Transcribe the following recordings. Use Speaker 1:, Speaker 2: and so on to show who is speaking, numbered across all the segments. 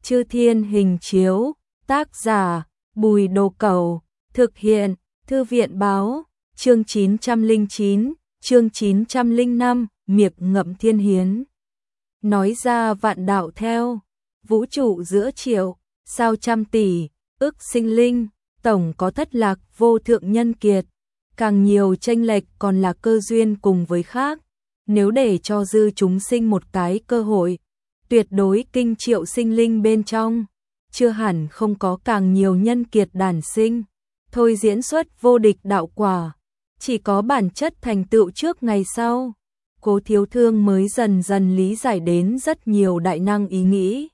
Speaker 1: Chư Thiên Hình Chiếu, tác giả Bùi Đồ Cẩu, thực hiện Thư viện Báo, chương 909, chương 905, miệng ngậm thiên hiến. Nói ra vạn đạo theo, vũ trụ giữa triệu, sao trăm tỷ, ức sinh linh, tổng có thất lạc vô thượng nhân kiệt, càng nhiều chênh lệch còn là cơ duyên cùng với khác. Nếu để cho dư chúng sinh một cái cơ hội, tuyệt đối kinh triệu sinh linh bên trong, chưa hẳn không có càng nhiều nhân kiệt đản sinh, thôi diễn xuất vô địch đạo quả, chỉ có bản chất thành tựu trước ngày sau. Cố Thiếu Thương mới dần dần lý giải đến rất nhiều đại năng ý nghĩ.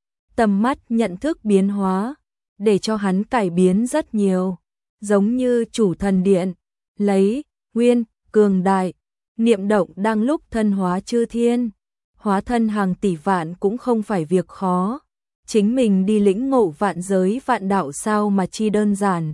Speaker 1: Tầm mắt nhận thức biến hóa, để cho hắn cải biến rất nhiều, giống như chủ thần điện, lấy, nguyên, cường đại, niệm động đang lúc thân hóa chư thiên, hóa thân hàng tỷ vạn cũng không phải việc khó, chính mình đi lĩnh ngộ vạn giới vạn đạo sao mà chi đơn giản.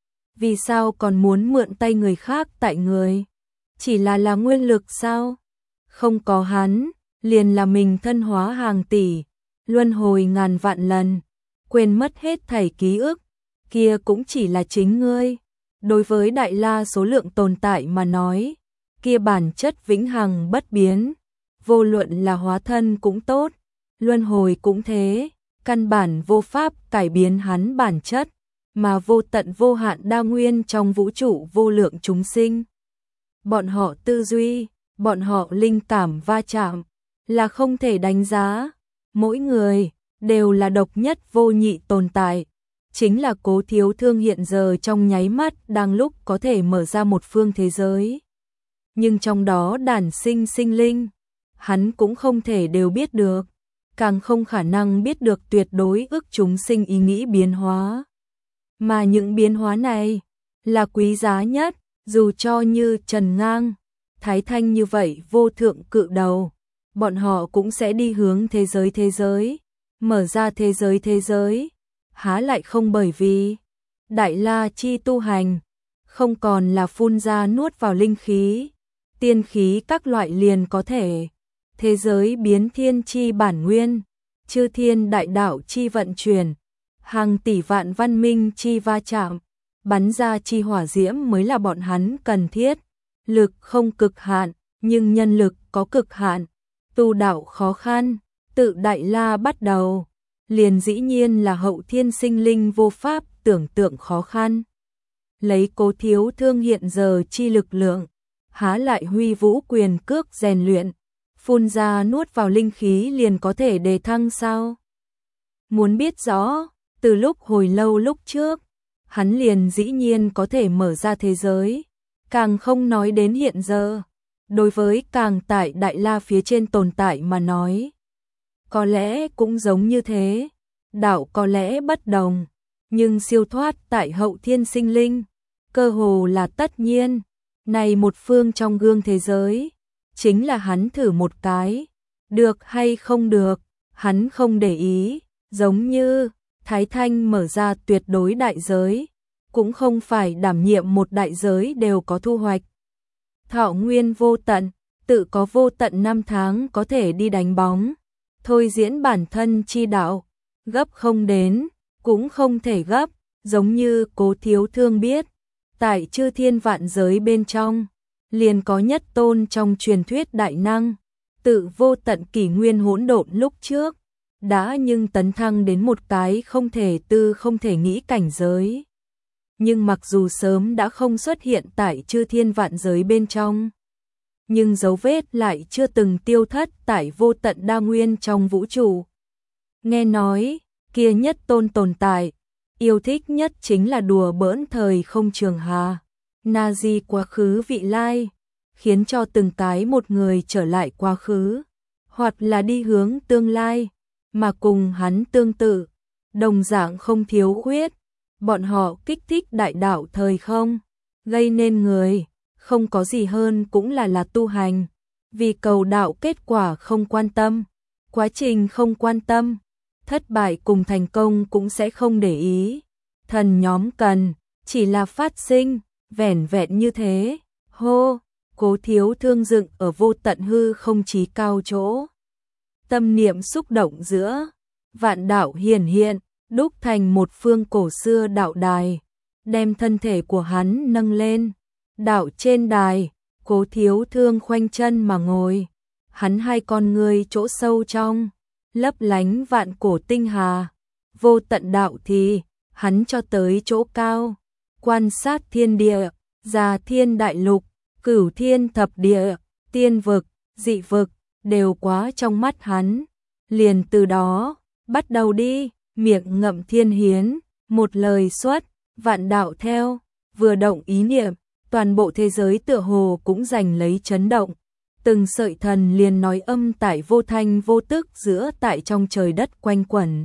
Speaker 1: Vì sao còn muốn mượn tay người khác tại người? Chỉ là nguyên lực sao? Không có hắn, liền là mình thân hóa hàng tỷ, luân hồi ngàn vạn lần, quên mất hết thảy ký ức, kia cũng chỉ là chính ngươi. Đối với đại la số lượng tồn tại mà nói, kia bản chất vĩnh hằng bất biến, vô luận là hóa thân cũng tốt, luân hồi cũng thế, căn bản vô pháp cải biến hắn bản chất, mà vô tận vô hạn đa nguyên trong vũ trụ vô lượng chúng sinh. Bọn họ tư duy, bọn họ linh cảm va chạm, là không thể đánh giá, mỗi người đều là độc nhất vô nhị tồn tại. Chính là Cố Thiếu Thương hiện giờ trong nháy mắt đang lúc có thể mở ra một phương thế giới. Nhưng trong đó đản sinh sinh linh, hắn cũng không thể đều biết được, càng không khả năng biết được tuyệt đối ức chúng sinh ý nghĩ biến hóa. Mà những biến hóa này là quý giá nhất, dù cho như Trần Ngang, Thái Thanh như vậy vô thượng cự đầu, bọn họ cũng sẽ đi hướng thế giới, mở ra thế giới. Há lại không bởi vì đại la chi tu hành, không còn là phun ra nuốt vào linh khí, tiên khí các loại liền có thể. Thế giới biến thiên chi bản nguyên, chư thiên đại đạo chi vận chuyển, hàng tỷ vạn văn minh chi va chạm, bắn ra chi hỏa diễm mới là bọn hắn cần thiết. Lực không cực hạn, nhưng nhân lực có cực hạn. Tu đạo khó khăn, tự đại la bắt đầu, liền dĩ nhiên là hậu thiên sinh linh vô pháp tưởng tượng khó khăn. Lấy Cố Thiếu Thương hiện giờ chi lực lượng, há lại huy vũ quyền cước rèn luyện, phun ra nuốt vào linh khí liền có thể đề thăng sao? Muốn biết rõ, từ lúc hồi lâu lúc trước, hắn liền dĩ nhiên có thể mở ra thế giới, càng không nói đến hiện giờ. Đối với càng tại đại la phía trên tồn tại mà nói, có lẽ cũng giống như thế, đạo có lẽ bất đồng, nhưng siêu thoát tại hậu thiên sinh linh, cơ hồ là tất nhiên. Này một phương trong gương thế giới, chính là hắn thử một cái, được hay không được, hắn không để ý, giống như Thái Thanh mở ra tuyệt đối đại giới, cũng không phải đảm nhiệm một đại giới đều có thu hoạch. Thọ nguyên vô tận, tự có vô tận năm tháng có thể đi đánh bóng, thôi diễn bản thân chi đạo, gấp không đến, cũng không thể gấp, giống như Cố Thiếu Thương biết, tại chư thiên vạn giới bên trong, liền có nhất tôn trong truyền thuyết đại năng, tự vô tận kỷ nguyên hỗn độn lúc trước, đã nhưng tấn thăng đến một cái không thể nghĩ cảnh giới. Nhưng mặc dù sớm đã không xuất hiện tại chư thiên vạn giới bên trong, nhưng dấu vết lại chưa từng tiêu thất tại vô tận đa nguyên trong vũ trụ. Nghe nói, kia nhất tôn tồn tại, yêu thích nhất chính là đùa bỡn thời không trường hà, na di quá khứ vị lai, khiến cho từng cái một người trở lại quá khứ, hoặc là đi hướng tương lai, mà cùng hắn tương tự, đồng dạng không thiếu khuyết. Bọn họ kích thích đại đạo thời không, gây nên người, không có gì hơn cũng là tu hành, vì cầu đạo kết quả không quan tâm, quá trình không quan tâm, thất bại cùng thành công cũng sẽ không để ý. Thần nhóm cần, chỉ là phát sinh, vẻn vẹn như thế. Hô, Cố Thiếu Thương dựng ở vô tận hư không chí cao chỗ. Tâm niệm xúc động giữa, vạn đạo hiển hiện, đúc thành một phương cổ xưa đạo đài, đem thân thể của hắn nâng lên. Đạo trên đài, Cố Thiếu Thương khoanh chân mà ngồi, hắn hai con ngươi chỗ sâu trong, lấp lánh vạn cổ tinh hà, vô tận đạo thì, hắn cho tới chỗ cao, quan sát thiên địa, già thiên đại lục, cửu thiên thập địa, tiên vực, dị vực, đều quá trong mắt hắn. Liền từ đó, bắt đầu đi, miệng ngậm thiên hiến, một lời xuất, vạn đạo theo, vừa động ý niệm, toàn bộ thế giới tựa hồ cũng giành lấy chấn động. Từng sợi thần liền nói âm tại vô thanh vô tức giữa tại trong trời đất quanh quẩn.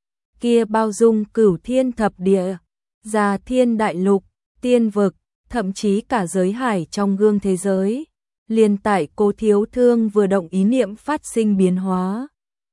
Speaker 1: Kia bao dung cửu thiên thập địa, già thiên đại lục, tiên vực, thậm chí cả giới hải trong gương thế giới. Liền tại Cố Thiếu Thương vừa động ý niệm phát sinh biến hóa.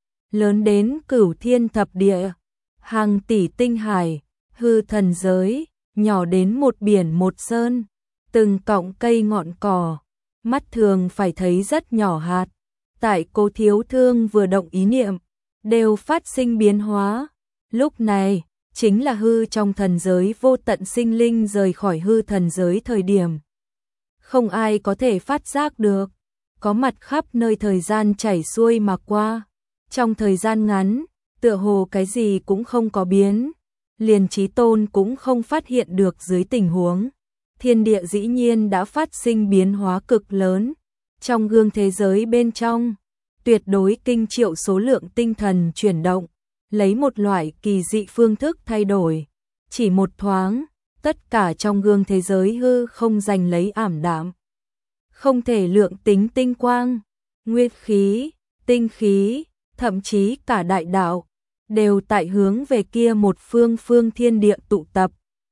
Speaker 1: Lớn đến cửu thiên thập địa, hàng tỷ tinh hải, hư thần giới, nhỏ đến một biển một sơn, từng cọng cây ngọn cỏ, mắt thường phải thấy rất nhỏ hạt. Tại Cố Thiếu Thương vừa động ý niệm, đều phát sinh biến hóa. Lúc này, chính là hư trong thần giới vô tận sinh linh rời khỏi hư thần giới thời điểm. Không ai có thể phát giác được, có mặt khắp nơi thời gian chảy xuôi mà qua. Trong thời gian ngắn, tựa hồ cái gì cũng không có biến, liền Chí Tôn cũng không phát hiện được dưới tình huống. Thiên địa dĩ nhiên đã phát sinh biến hóa cực lớn. Trong gương thế giới bên trong, tuyệt đối kinh triệu số lượng tinh thần chuyển động, lấy một loại kỳ dị phương thức thay đổi. Chỉ một thoáng, tất cả trong gương thế giới hư không giành lấy ảm đạm. Không thể lượng tính tinh quang, nguyên khí, tinh khí, thậm chí cả đại đạo, đều tại hướng về kia một phương thiên địa tụ tập.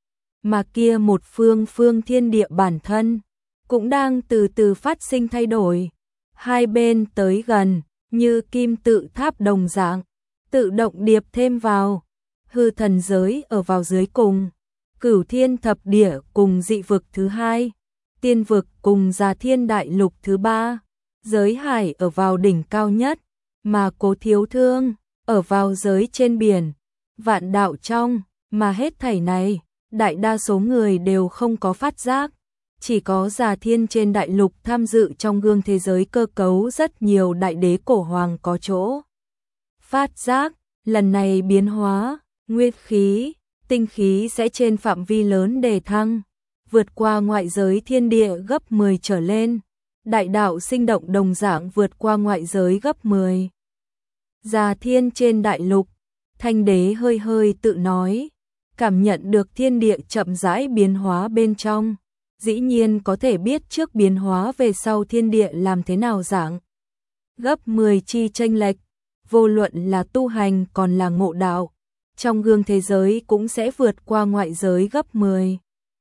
Speaker 1: Mà kia một phương thiên địa bản thân, cũng đang từ từ phát sinh thay đổi. Hai bên tới gần, như kim tự tháp đồng dạng, tự động điệp thêm vào. Hư thần giới ở vào dưới cùng, cửu thiên thập địa cùng dị vực thứ hai, tiên vực cùng già thiên đại lục thứ ba, giới hải ở vào đỉnh cao nhất, mà Cố Thiếu Thương ở vào giới trên biển, vạn đạo trong, mà hết thảy này, đại đa số người đều không có phát giác. Chỉ có già thiên trên đại lục tham dự trong gương thế giới cơ cấu rất nhiều đại đế cổ hoàng có chỗ phát giác. Lần này biến hóa, nguyên khí, tinh khí sẽ trên phạm vi lớn đề thăng, vượt qua ngoại giới thiên địa gấp 10 trở lên. Đại đạo sinh động đồng dạng vượt qua ngoại giới gấp 10. Già thiên trên đại lục, Thanh Đế hơi hơi tự nói, cảm nhận được thiên địa chậm rãi biến hóa bên trong, dĩ nhiên có thể biết trước biến hóa về sau thiên địa làm thế nào dạng. Gấp 10 chi chênh lệch, vô luận là tu hành còn là ngộ đạo, trong gương thế giới cũng sẽ vượt qua ngoại giới gấp 10.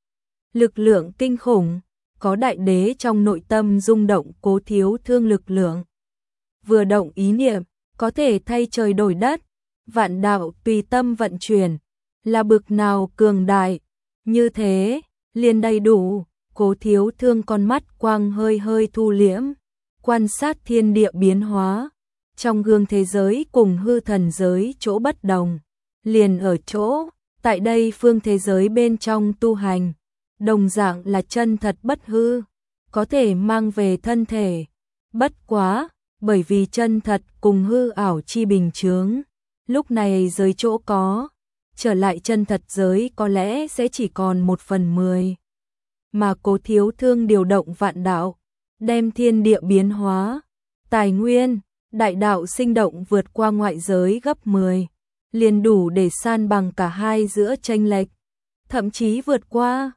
Speaker 1: Lực lượng kinh khủng, có đại đế trong nội tâm rung động Cố Thiếu Thương lực lượng. Vừa động ý niệm, có thể thay trời đổi đất, vạn đạo tùy tâm vận chuyển, là bực nào cường đại. Như thế, liền đầy đủ. Cố Thiếu Thương con mắt quang hơi hơi thu liễm, quan sát thiên địa biến hóa. Trong gương thế giới cùng hư thần giới chỗ bất đồng, liền ở chỗ, tại đây phương thế giới bên trong tu hành, đồng dạng là chân thật bất hư, có thể mang về thân thể. Bất quá, bởi vì chân thật cùng hư ảo chi bình chướng, lúc này giới chỗ có, trở lại chân thật giới có lẽ sẽ chỉ còn 1/10. Mà Cố Thiếu Thương điều động vạn đạo, đem thiên địa biến hóa, tài nguyên, đại đạo sinh động vượt qua ngoại giới gấp 10, liền đủ để san bằng cả hai giữa chênh lệch, thậm chí vượt qua.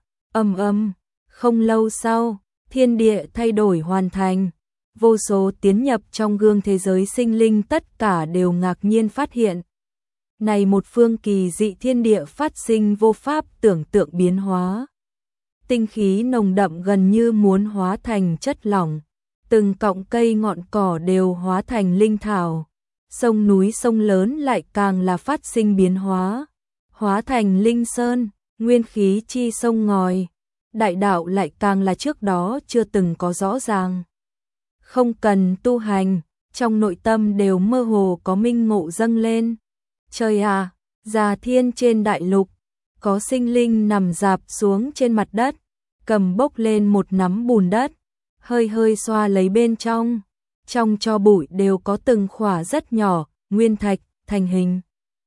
Speaker 1: Không lâu sau, thiên địa thay đổi hoàn thành, vô số tiến nhập trong gương thế giới sinh linh tất cả đều ngạc nhiên phát hiện. Này một phương kỳ dị thiên địa phát sinh vô pháp tưởng tượng biến hóa. Tinh khí nồng đậm gần như muốn hóa thành chất lỏng, từng cọng cây ngọn cỏ đều hóa thành linh thảo, sông núi sông lớn lại càng là phát sinh biến hóa, hóa thành linh sơn, nguyên khí chi sông ngòi, đại đạo lại càng là trước đó chưa từng có rõ ràng. Không cần tu hành, trong nội tâm đều mơ hồ có minh ngộ dâng lên. Trời à, Già Thiên trên đại lục, có sinh linh nằm rạp xuống trên mặt đất, cầm bốc lên một nắm bùn đất, hơi hơi xoa lấy bên trong. Trong tro bụi đều có từng khỏa rất nhỏ, nguyên thạch, thành hình.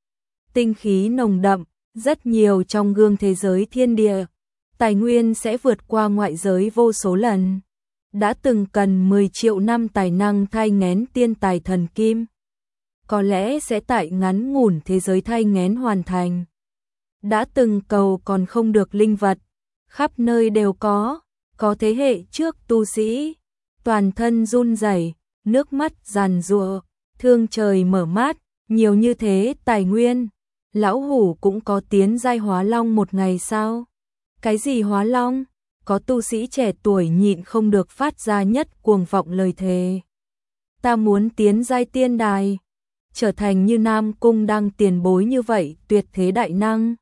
Speaker 1: Tinh khí nồng đậm, rất nhiều trong gương thế giới thiên địa. Tài nguyên sẽ vượt qua ngoại giới vô số lần. Đã từng cần 10 triệu năm tài năng thai nghén tiên tài thần kim. Có lẽ sẽ tại ngắn ngủn thế giới thai nghén hoàn thành. Đã từng cầu còn không được linh vật, khắp nơi đều có thế hệ trước tu sĩ, toàn thân run rẩy, nước mắt giàn giụa, thương trời mở mát, nhiều như thế tài nguyên, lão hủ cũng có tiến giai hóa long một ngày sao? Cái gì hóa long? Có tu sĩ trẻ tuổi nhịn không được phát ra nhất cuồng vọng lời thề. Ta muốn tiến giai tiên đài, trở thành như Nam Cung Đăng tiền bối như vậy, tuyệt thế đại năng.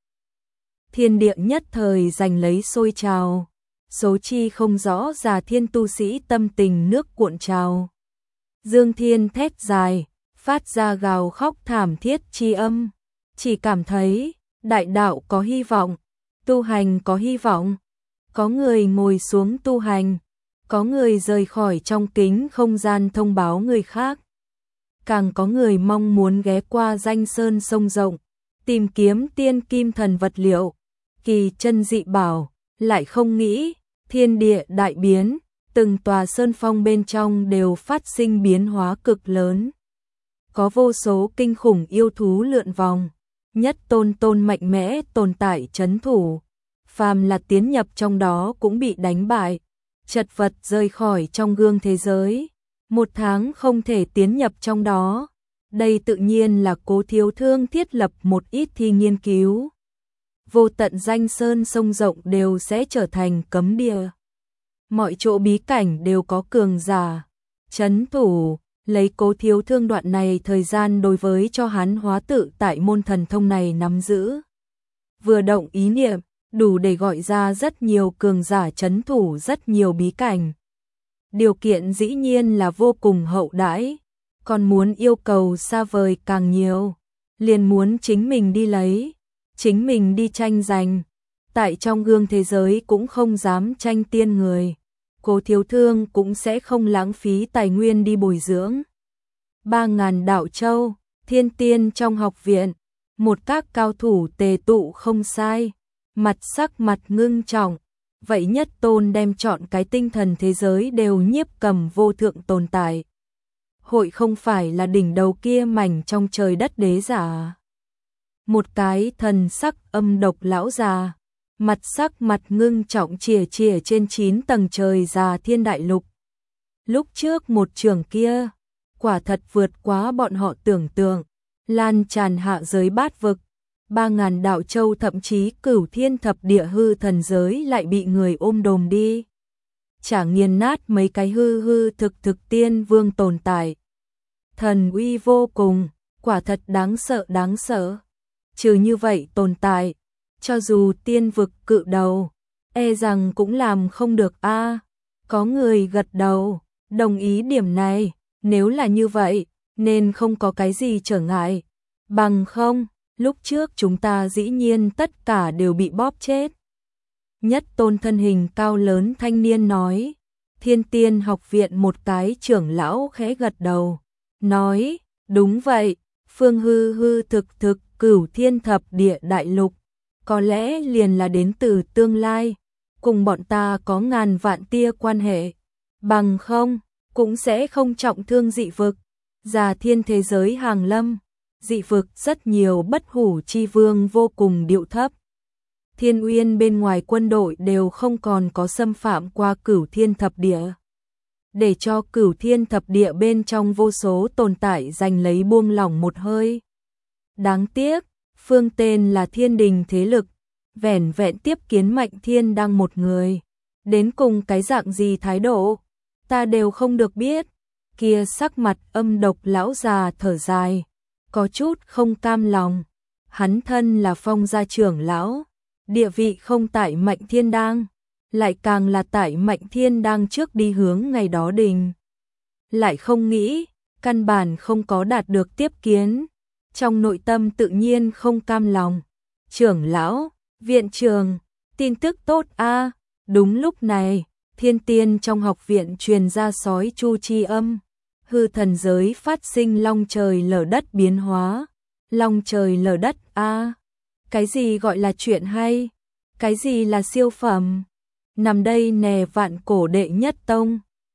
Speaker 1: Thiên địa nhất thời giành lấy sôi trào, số chi không rõ Già Thiên tu sĩ tâm tình nước cuộn trào. Dương Thiên thét dài, phát ra gào khóc thảm thiết chi âm, chỉ cảm thấy đại đạo có hy vọng, tu hành có hy vọng. Có người ngồi xuống tu hành, có người rời khỏi trong kính không gian thông báo người khác. Càng có người mong muốn ghé qua danh sơn sông rộng, tìm kiếm tiên kim thần vật liệu, kỳ chân dị bảo, lại không nghĩ, thiên địa đại biến, từng tòa sơn phong bên trong đều phát sinh biến hóa cực lớn. Có vô số kinh khủng yêu thú lượn vòng, nhất tôn mạnh mẽ tồn tại trấn thủ. Phàm là tiến nhập trong đó cũng bị đánh bại, chật vật rời khỏi trong gương thế giới. 1 tháng không thể tiến nhập trong đó. Đây tự nhiên là Cố Thiếu Thương thiết lập một ít thi nghiên cứu. Vô tận danh sơn sông rộng đều sẽ trở thành cấm địa. Mọi chỗ bí cảnh đều có cường giả trấn thủ, lấy Cố Thiếu Thương đoạn này thời gian đối với cho hắn hóa tự tại môn thần thông này nắm giữ. Vừa động ý niệm, đủ để gọi ra rất nhiều cường giả trấn thủ rất nhiều bí cảnh. Điều kiện dĩ nhiên là vô cùng hậu đãi, còn muốn yêu cầu xa vời càng nhiều, liền muốn chính mình đi lấy, chính mình đi tranh giành. Tại trong gương thế giới cũng không dám tranh tiên người, Cố Thiếu Thương cũng sẽ không lãng phí tài nguyên đi bồi dưỡng. 3.000 đạo châu, thiên tiên trong học viện, một các cao thủ tề tụ không sai. Sắc mặt ngưng trọng, vậy nhất tôn đem chọn cái tinh thần thế giới đều nhiếp cầm vô thượng tồn tại. Hội không phải là đỉnh đầu kia mảnh trong trời đất đế giả. Một cái thần sắc âm độc lão già, sắc mặt ngưng trọng chìa trên 9 tầng trời Già Thiên đại lục. Lúc trước một trường kia, quả thật vượt quá bọn họ tưởng tượng, lan tràn hạ giới bát vực. 3.000 đạo châu thậm chí cửu thiên thập địa hư thần giới lại bị người ôm đồm đi. Chả nghiền nát mấy cái hư thực tiên vương tồn tại. Thần uy vô cùng, quả thật đáng sợ. Trừ như vậy tồn tại, cho dù tiên vực cự đầu, e rằng cũng làm không được a. Có người gật đầu, đồng ý điểm này, nếu là như vậy, nên không có cái gì trở ngại. Bằng không, lúc trước chúng ta dĩ nhiên tất cả đều bị bóp chết. Nhất tôn thân hình cao lớn thanh niên nói. Thiên Tiên học viện một cái trưởng lão khẽ gật đầu, nói, đúng vậy, phương hư thực cửu thiên thập địa đại lục, có lẽ liền là đến từ tương lai, cùng bọn ta có ngàn vạn tia quan hệ, bằng không, cũng sẽ không trọng thương dị vực. Già Thiên thế giới hàng lâm, dị vực rất nhiều bất hủ chi vương vô cùng điệu thấp. Thiên Uyên bên ngoài quân đội đều không còn có xâm phạm qua cửu thiên thập địa. Để cho cửu thiên thập địa bên trong vô số tồn tại giành lấy buông lỏng một hơi. Đáng tiếc, phương tên là Thiên Đình thế lực, vẻn vẹn tiếp kiến Mạnh Thiên Đăng một người. Đến cùng cái dạng gì thái độ, ta đều không được biết. Kia sắc mặt âm độc lão già thở dài, có chút không cam lòng. Hắn thân là Phong gia trưởng lão, địa vị không tại Mạnh Thiên Đăng, lại càng là tại Mạnh Thiên Đăng trước đi hướng ngày đó đình. Lại không nghĩ, căn bản không có đạt được tiếp kiến, trong nội tâm tự nhiên không cam lòng. Trưởng lão, viện trường, tin tức tốt a. Đúng lúc này, thiên tiên trong học viện truyền ra sói chu chi âm. Hư thần giới phát sinh long trời lở đất biến hóa. Long trời lở đất a. Cái gì gọi là chuyện hay? Cái gì là siêu phẩm? Nằm đây nè vạn cổ đệ nhất tông.